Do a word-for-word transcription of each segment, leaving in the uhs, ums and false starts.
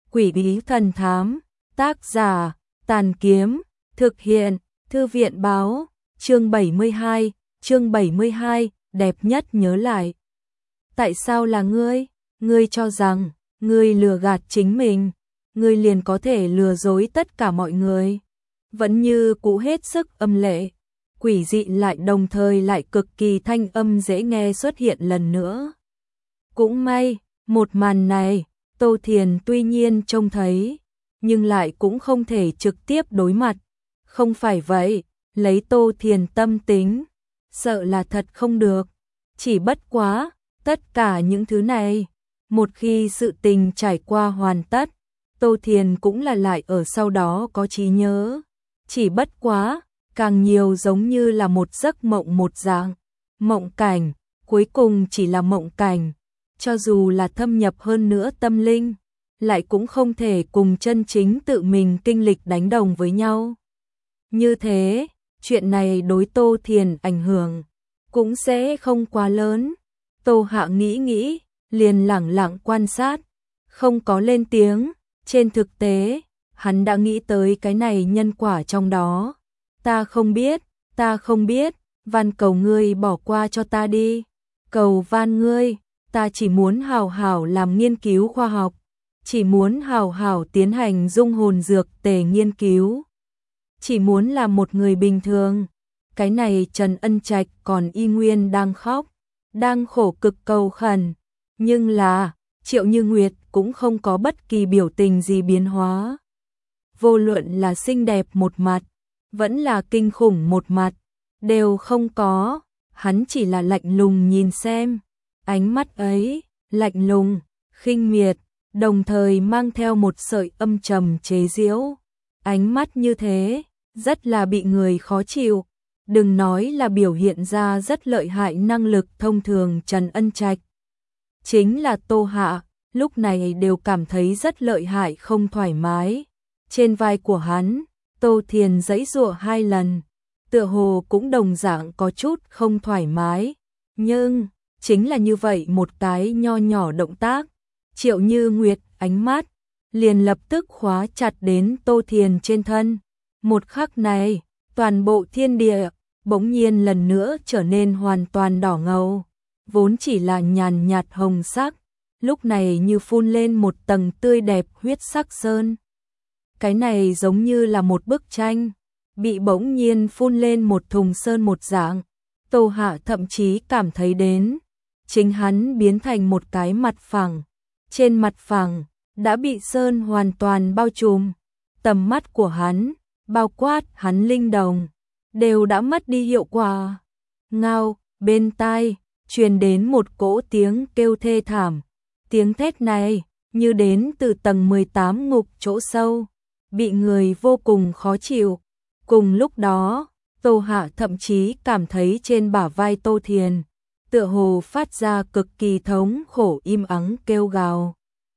Quỷ bí thần thám, tác giả, Tàn Kiếm, thực hiện, Thư viện báo, chương bảy mươi hai, chương bảy mươi hai, đẹp nhất nhớ lại. Tại sao là ngươi? Ngươi cho rằng, ngươi lừa gạt chính mình, ngươi liền có thể lừa dối tất cả mọi người. Vẫn như cũ hết sức âm lệ, quỷ dị lại đồng thời lại cực kỳ thanh âm dễ nghe xuất hiện lần nữa. Cũng may, một màn này, Tô Thiền tuy nhiên trông thấy, nhưng lại cũng không thể trực tiếp đối mặt. Không phải vậy, lấy Tô Thiền tâm tính, sợ là thật không được. Chỉ bất quá, tất cả những thứ này, một khi sự tình trải qua hoàn tất, Tô Thiền cũng là lại ở sau đó có trí nhớ. Chỉ bất quá, càng nhiều giống như là một giấc mộng một dạng. Mộng cảnh, cuối cùng chỉ là mộng cảnh. Cho dù là thâm nhập hơn nữa tâm linh, lại cũng không thể cùng chân chính tự mình kinh lịch đánh đồng với nhau. Như thế, chuyện này đối Tô Thiền ảnh hưởng cũng sẽ không quá lớn. Tô Hạ nghĩ nghĩ, liền lẳng lặng quan sát, không có lên tiếng. Trên thực tế, hắn đã nghĩ tới cái này nhân quả trong đó. Ta không biết, ta không biết, van cầu ngươi bỏ qua cho ta đi. Cầu van ngươi, ta chỉ muốn hào hảo làm nghiên cứu khoa học, chỉ muốn hào hảo tiến hành dung hồn dược tề nghiên cứu. Chỉ muốn là một người bình thường. Cái này Trần Ân Trạch còn y nguyên đang khóc, đang khổ cực cầu khẩn. Nhưng là, Triệu Như Nguyệt cũng không có bất kỳ biểu tình gì biến hóa. Vô luận là xinh đẹp một mặt, vẫn là kinh khủng một mặt, đều không có. Hắn chỉ là lạnh lùng nhìn xem. Ánh mắt ấy, lạnh lùng, khinh miệt, đồng thời mang theo một sợi âm trầm chế giễu. Ánh mắt như thế, rất là bị người khó chịu. Đừng nói là biểu hiện ra rất lợi hại năng lực thông thường Trần Ân Trạch. Chính là Tô Hạ, lúc này đều cảm thấy rất lợi hại không thoải mái. Trên vai của hắn, Tô Thiền giãy giụa hai lần, tựa hồ cũng đồng dạng có chút không thoải mái. Nhưng, chính là như vậy một cái nho nhỏ động tác, Triệu Như Nguyệt ánh mắt liền lập tức khóa chặt đến Tô Thiền trên thân. Một khắc này, toàn bộ thiên địa bỗng nhiên lần nữa trở nên hoàn toàn đỏ ngầu, vốn chỉ là nhàn nhạt hồng sắc, lúc này như phun lên một tầng tươi đẹp huyết sắc sơn. Cái này giống như là một bức tranh, bị bỗng nhiên phun lên một thùng sơn một dạng. Tô Hạ thậm chí cảm thấy đến, chính hắn biến thành một cái mặt phẳng. Trên mặt phẳng, đã bị sơn hoàn toàn bao trùm. Tầm mắt của hắn, bao quát hắn linh đồng, đều đã mất đi hiệu quả. Ngao, bên tai, truyền đến một cỗ tiếng kêu thê thảm. Tiếng thét này, như đến từ tầng mười tám ngục chỗ sâu, bị người vô cùng khó chịu. Cùng lúc đó, Tô Hạ thậm chí cảm thấy trên bả vai Tô Thiền, tựa hồ phát ra cực kỳ thống khổ im ắng kêu gào.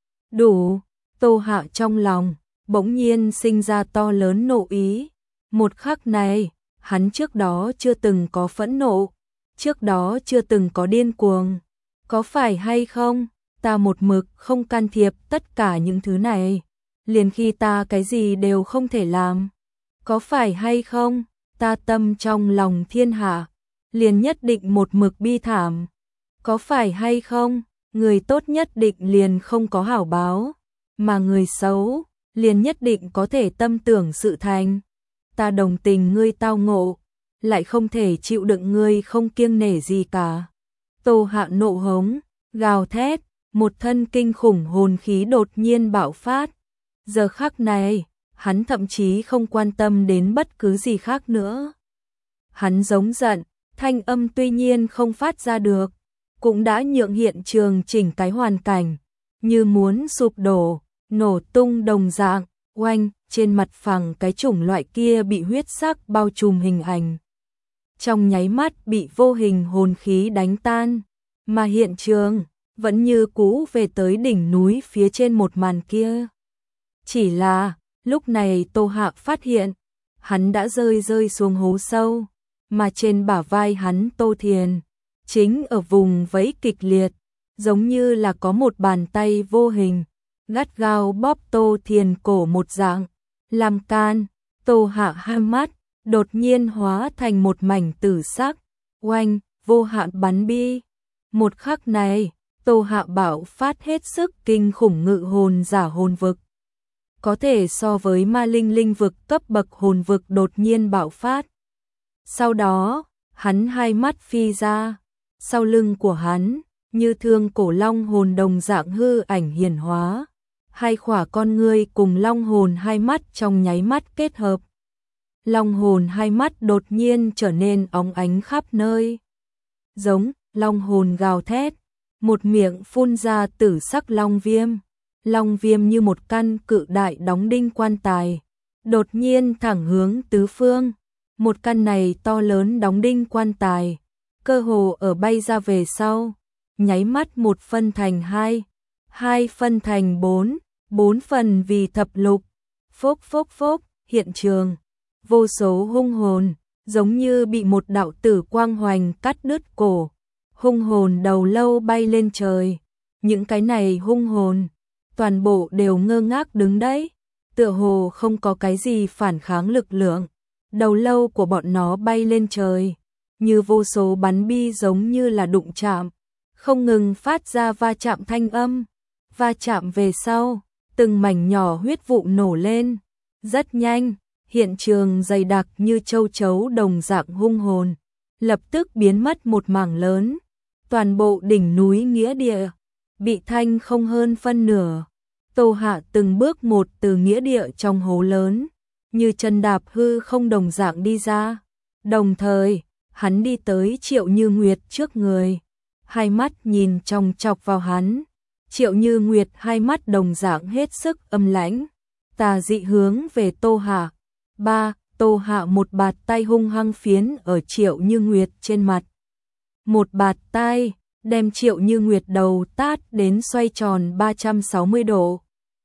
Đủ, Tô Hạ trong lòng, bỗng nhiên sinh ra to lớn nộ ý. Một khắc này, hắn trước đó chưa từng có phẫn nộ, trước đó chưa từng có điên cuồng. Có phải hay không, ta một mực không can thiệp tất cả những thứ này, liền khi ta cái gì đều không thể làm. Có phải hay không, ta tâm trong lòng thiên hạ, liền nhất định một mực bi thảm. Có phải hay không, người tốt nhất định liền không có hảo báo, mà người xấu, liền nhất định có thể tâm tưởng sự thành. Ta đồng tình ngươi tao ngộ, lại không thể chịu đựng ngươi không kiêng nể gì cả. Tô Hạ nộ hống, gào thét, một thân kinh khủng hồn khí đột nhiên bạo phát. Giờ khắc này, hắn thậm chí không quan tâm đến bất cứ gì khác nữa. Hắn giống giận, thanh âm tuy nhiên không phát ra được, cũng đã nhượng hiện trường chỉnh cái hoàn cảnh, như muốn sụp đổ, nổ tung đồng dạng, oanh, trên mặt phẳng cái chủng loại kia bị huyết sắc bao trùm hình ảnh. Trong nháy mắt bị vô hình hồn khí đánh tan, mà hiện trường vẫn như cũ về tới đỉnh núi phía trên một màn kia. Chỉ là, lúc này Tô Hạ phát hiện, hắn đã rơi rơi xuống hố sâu, mà trên bả vai hắn Tô Thiền, chính ở vùng vẫy kịch liệt, giống như là có một bàn tay vô hình, gắt gao bóp Tô Thiền cổ một dạng, làm can. Tô Hạ hai mắt đột nhiên hóa thành một mảnh tử sắc, oanh, vô hạn bắn bi. Một khắc này, Tô Hạ bạo phát hết sức kinh khủng ngự hồn giả hồn vực. Có thể so với ma linh linh vực cấp bậc hồn vực đột nhiên bạo phát. Sau đó, hắn hai mắt phi ra, sau lưng của hắn, như thương cổ long hồn đồng dạng hư ảnh hiển hóa. Hai khỏa con ngươi cùng long hồn hai mắt trong nháy mắt kết hợp. Long hồn hai mắt đột nhiên trở nên óng ánh khắp nơi. Giống, long hồn gào thét, một miệng phun ra tử sắc long viêm. Long viêm như một căn cự đại đóng đinh quan tài, đột nhiên thẳng hướng tứ phương. Một căn này to lớn đóng đinh quan tài, cơ hồ ở bay ra về sau, nháy mắt một phân thành hai, hai phân thành bốn, bốn phần vì thập lục. Phốc phốc phốc, hiện trường, vô số hung hồn, giống như bị một đạo tử quang hoành cắt đứt cổ. Hung hồn đầu lâu bay lên trời, những cái này hung hồn, toàn bộ đều ngơ ngác đứng đấy, tựa hồ không có cái gì phản kháng lực lượng. Đầu lâu của bọn nó bay lên trời, như vô số bắn bi giống như là đụng chạm, không ngừng phát ra va chạm thanh âm. Va chạm về sau, từng mảnh nhỏ huyết vụ nổ lên. Rất nhanh, hiện trường dày đặc như châu chấu đồng dạng hung hồn, lập tức biến mất một mảng lớn. Toàn bộ đỉnh núi nghĩa địa bị thanh không hơn phân nửa. Tô Hạ từng bước một từ nghĩa địa trong hố lớn, như chân đạp hư không đồng dạng đi ra. Đồng thời, hắn đi tới Triệu Như Nguyệt trước người, hai mắt nhìn chòng chọc vào hắn. Triệu Như Nguyệt hai mắt đồng dạng hết sức âm lãnh, tà dị hướng về Tô Hạ. Ba, Tô Hạ một bạt tay hung hăng phiến ở Triệu Như Nguyệt trên mặt. Một bạt tay, đem Triệu Như Nguyệt đầu tát đến xoay tròn ba trăm sáu mươi độ.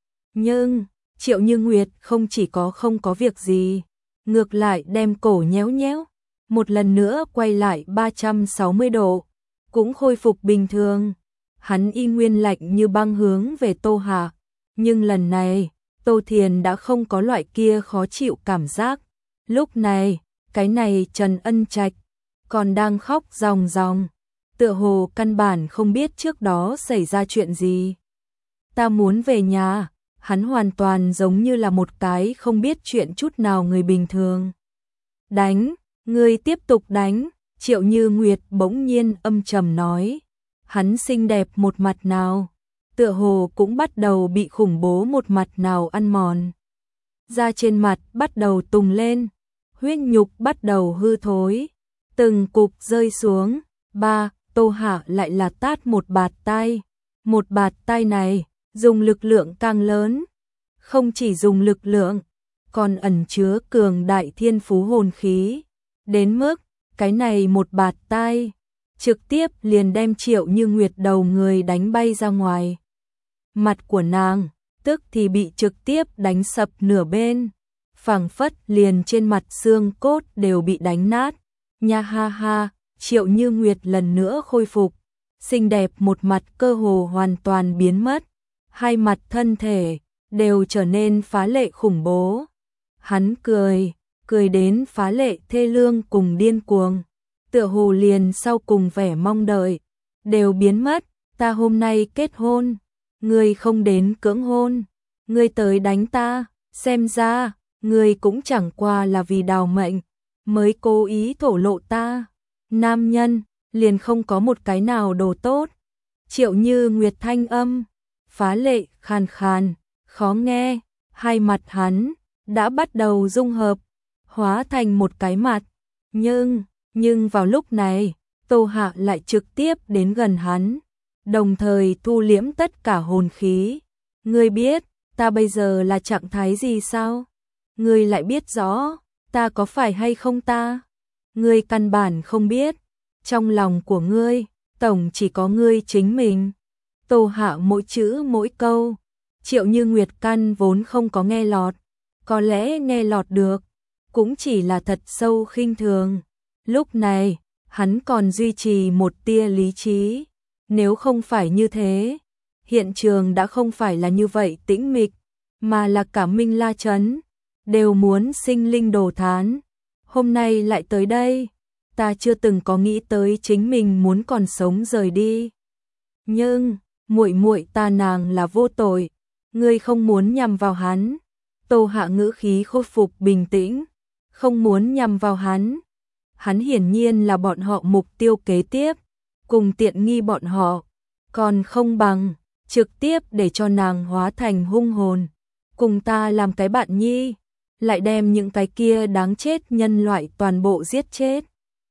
Nhưng, Triệu Như Nguyệt không chỉ có không có việc gì, ngược lại đem cổ nhéo nhéo, một lần nữa quay lại ba trăm sáu mươi độ, cũng khôi phục bình thường. Hắn y nguyên lạnh như băng hướng về Tô Hạ, nhưng lần này, Tô Thiền đã không có loại kia khó chịu cảm giác. Lúc này, cái này Trần Ân Trạch còn đang khóc ròng ròng, tựa hồ căn bản không biết trước đó xảy ra chuyện gì. Ta muốn về nhà. Hắn hoàn toàn giống như là một cái không biết chuyện chút nào người bình thường. Đánh, ngươi tiếp tục đánh, Triệu Như Nguyệt bỗng nhiên âm trầm nói. Hắn xinh đẹp một mặt nào, tựa hồ cũng bắt đầu bị khủng bố một mặt nào ăn mòn. Da trên mặt bắt đầu tùng lên, huyết nhục bắt đầu hư thối, từng cục rơi xuống. Ba, Tô Hạ lại là tát một bạt tay. Một bạt tay này, dùng lực lượng càng lớn, không chỉ dùng lực lượng, còn ẩn chứa cường đại thiên phú hồn khí, đến mức cái này một bạt tay trực tiếp liền đem Triệu Như Nguyệt đầu người đánh bay ra ngoài. Mặt của nàng tức thì bị trực tiếp đánh sập nửa bên, phảng phất liền trên mặt xương cốt đều bị đánh nát. Nha ha ha, Triệu Như Nguyệt lần nữa khôi phục, xinh đẹp một mặt cơ hồ hoàn toàn biến mất. Hai mặt thân thể đều trở nên phá lệ khủng bố. Hắn cười, cười đến phá lệ thê lương cùng điên cuồng, tựa hồ liền sau cùng vẻ mong đợi đều biến mất. Ta hôm nay kết hôn, ngươi không đến cưỡng hôn, ngươi tới đánh ta, xem ra ngươi cũng chẳng qua là vì đào mệnh mới cố ý thổ lộ ta. Nam nhân liền không có một cái nào đồ tốt. Triệu Như Nguyệt thanh âm phá lệ khàn khàn, khó nghe, hai mặt hắn đã bắt đầu dung hợp, hóa thành một cái mặt. Nhưng, nhưng vào lúc này, Tô Hạ lại trực tiếp đến gần hắn, đồng thời thu liễm tất cả hồn khí. Ngươi biết, ta bây giờ là trạng thái gì sao? Ngươi lại biết rõ, ta có phải hay không ta? Ngươi căn bản không biết, trong lòng của ngươi, tổng chỉ có ngươi chính mình. Tô Hạ mỗi chữ mỗi câu, Triệu Như Nguyệt căn vốn không có nghe lọt, có lẽ nghe lọt được, cũng chỉ là thật sâu khinh thường. Lúc này, hắn còn duy trì một tia lý trí, nếu không phải như thế, hiện trường đã không phải là như vậy tĩnh mịch, mà là cả Minh La Trấn đều muốn sinh linh đồ thán. Hôm nay lại tới đây, ta chưa từng có nghĩ tới chính mình muốn còn sống rời đi. Nhưng, muội muội ta nàng là vô tội, ngươi không muốn nhằm vào hắn. Tô Hạ ngữ khí khôi phục bình tĩnh, không muốn nhằm vào hắn. Hắn hiển nhiên là bọn họ mục tiêu kế tiếp, cùng tiện nghi bọn họ, còn không bằng trực tiếp để cho nàng hóa thành hung hồn, cùng ta làm cái bạn nhi, lại đem những cái kia đáng chết nhân loại toàn bộ giết chết.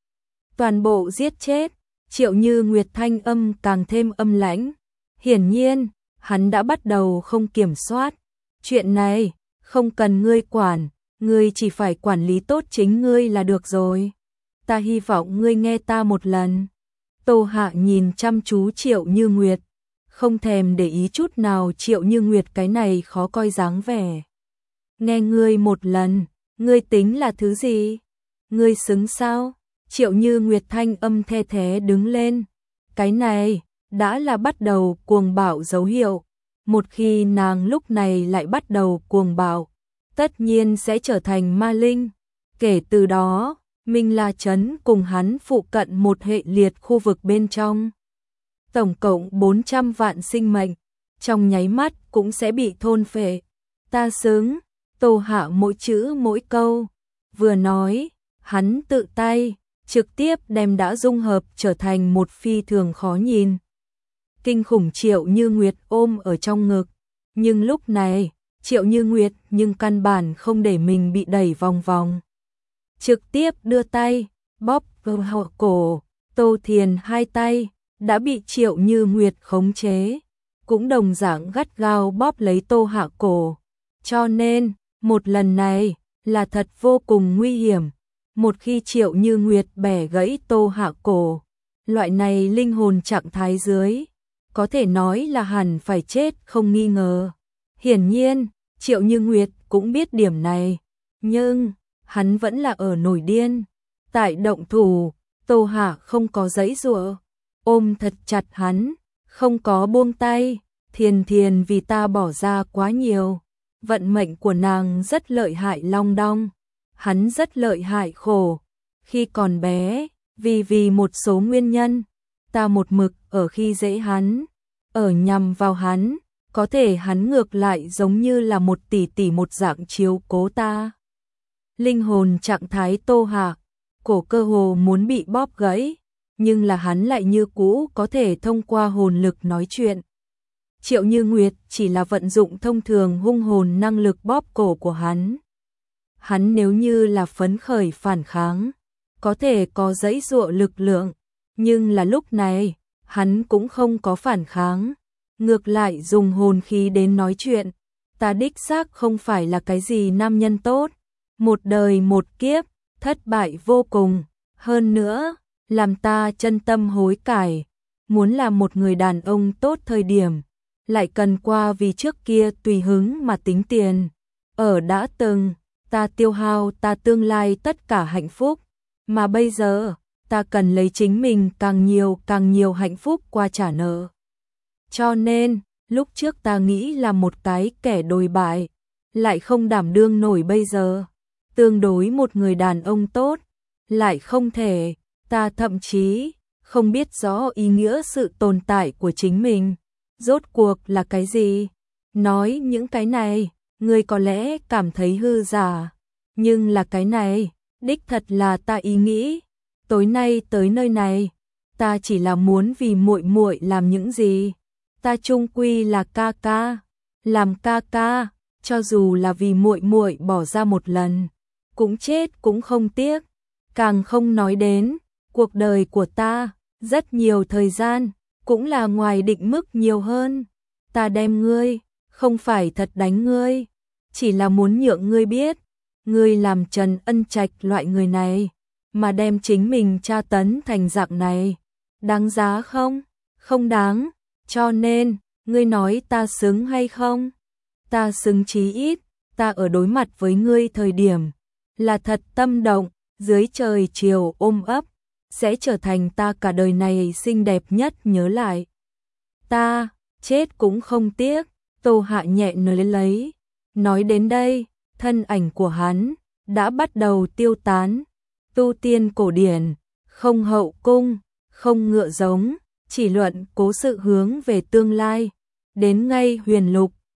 Toàn bộ giết chết, Triệu Như Nguyệt thanh âm càng thêm âm lãnh. Hiển nhiên, hắn đã bắt đầu không kiểm soát. Chuyện này, không cần ngươi quản, ngươi chỉ phải quản lý tốt chính ngươi là được rồi. Ta hy vọng ngươi nghe ta một lần. Tô Hạ nhìn chăm chú Triệu Như Nguyệt, không thèm để ý chút nào Triệu Như Nguyệt cái này khó coi dáng vẻ. Nghe ngươi một lần, ngươi tính là thứ gì? Ngươi xứng sao? Triệu Như Nguyệt thanh âm the thế đứng lên. Cái này, đã là bắt đầu cuồng bạo dấu hiệu. Một khi nàng lúc này lại bắt đầu cuồng bạo, tất nhiên sẽ trở thành ma linh. Kể từ đó, Minh La Trấn cùng hắn phụ cận một hệ liệt khu vực bên trong. Tổng cộng bốn trăm vạn sinh mệnh, trong nháy mắt cũng sẽ bị thôn phệ. Ta xứng, Tô Hạ mỗi chữ mỗi câu. Vừa nói, hắn tự tay, trực tiếp đem đã dung hợp trở thành một phi thường khó nhìn. Kinh khủng Triệu Như Nguyệt ôm ở trong ngực. Nhưng lúc này, Triệu Như Nguyệt nhưng căn bản không để mình bị đẩy vòng vòng. Trực tiếp đưa tay, bóp vào cổ. Tô Thiền hai tay, đã bị Triệu Như Nguyệt khống chế. Cũng đồng dạng gắt gao bóp lấy Tô Hạ cổ. Cho nên, một lần này, là thật vô cùng nguy hiểm. Một khi Triệu Như Nguyệt bẻ gãy Tô Hạ cổ, loại này linh hồn trạng thái dưới, có thể nói là hẳn phải chết không nghi ngờ. Hiển nhiên, Triệu Như Nguyệt cũng biết điểm này, nhưng hắn vẫn là ở nổi điên. Tại động thủ, Tô Hạ không có giãy giụa, ôm thật chặt hắn, không có buông tay. Thiền Thiền vì ta bỏ ra quá nhiều, vận mệnh của nàng rất lợi hại long đong, hắn rất lợi hại khổ. Khi còn bé, vì vì một số nguyên nhân, ta một mực ở khi dễ hắn, ở nhằm vào hắn, có thể hắn ngược lại giống như là một tỷ tỷ một dạng chiếu cố ta. Linh hồn trạng thái Tô Hạ, cổ cơ hồ muốn bị bóp gãy, nhưng là hắn lại như cũ có thể thông qua hồn lực nói chuyện. Triệu Như Nguyệt chỉ là vận dụng thông thường hung hồn năng lực bóp cổ của hắn. Hắn nếu như là phấn khởi phản kháng, có thể có giãy giụa lực lượng, nhưng là lúc này, hắn cũng không có phản kháng, ngược lại dùng hồn khí đến nói chuyện. Ta đích xác không phải là cái gì nam nhân tốt, một đời một kiếp, thất bại vô cùng, hơn nữa, làm ta chân tâm hối cải, muốn làm một người đàn ông tốt thời điểm, lại cần qua vì trước kia tùy hứng mà tính tiền. Ở đã từng, ta tiêu hao ta tương lai tất cả hạnh phúc, mà bây giờ, ta cần lấy chính mình càng nhiều càng nhiều hạnh phúc qua trả nợ. Cho nên, lúc trước ta nghĩ là một cái kẻ đồi bại, lại không đảm đương nổi bây giờ. Tương đối một người đàn ông tốt, lại không thể, ta thậm chí không biết rõ ý nghĩa sự tồn tại của chính mình. Rốt cuộc là cái gì? Nói những cái này, người có lẽ cảm thấy hư giả, nhưng là cái này, đích thật là ta ý nghĩ. Tối nay tới nơi này, ta chỉ là muốn vì muội muội làm những gì. Ta chung quy là ca ca, làm ca ca, cho dù là vì muội muội bỏ ra một lần, cũng chết cũng không tiếc. Càng không nói đến, cuộc đời của ta, rất nhiều thời gian, cũng là ngoài định mức nhiều hơn. Ta đem ngươi, không phải thật đánh ngươi, chỉ là muốn nhượng ngươi biết, ngươi làm Trần Ân Trạch loại người này, mà đem chính mình tra tấn thành dạng này, đáng giá không? Không đáng, cho nên, ngươi nói ta xứng hay không? Ta xứng chí ít, ta ở đối mặt với ngươi thời điểm, là thật tâm động, dưới trời chiều ôm ấp, sẽ trở thành ta cả đời này xinh đẹp nhất nhớ lại. Ta, chết cũng không tiếc. Tô Hạ nhẹ nói lấy. Nói đến đây, thân ảnh của hắn đã bắt đầu tiêu tán. Tu tiên cổ điển, không hậu cung, không ngựa giống, chỉ luận cố sự hướng về tương lai. Đến ngay huyền lục,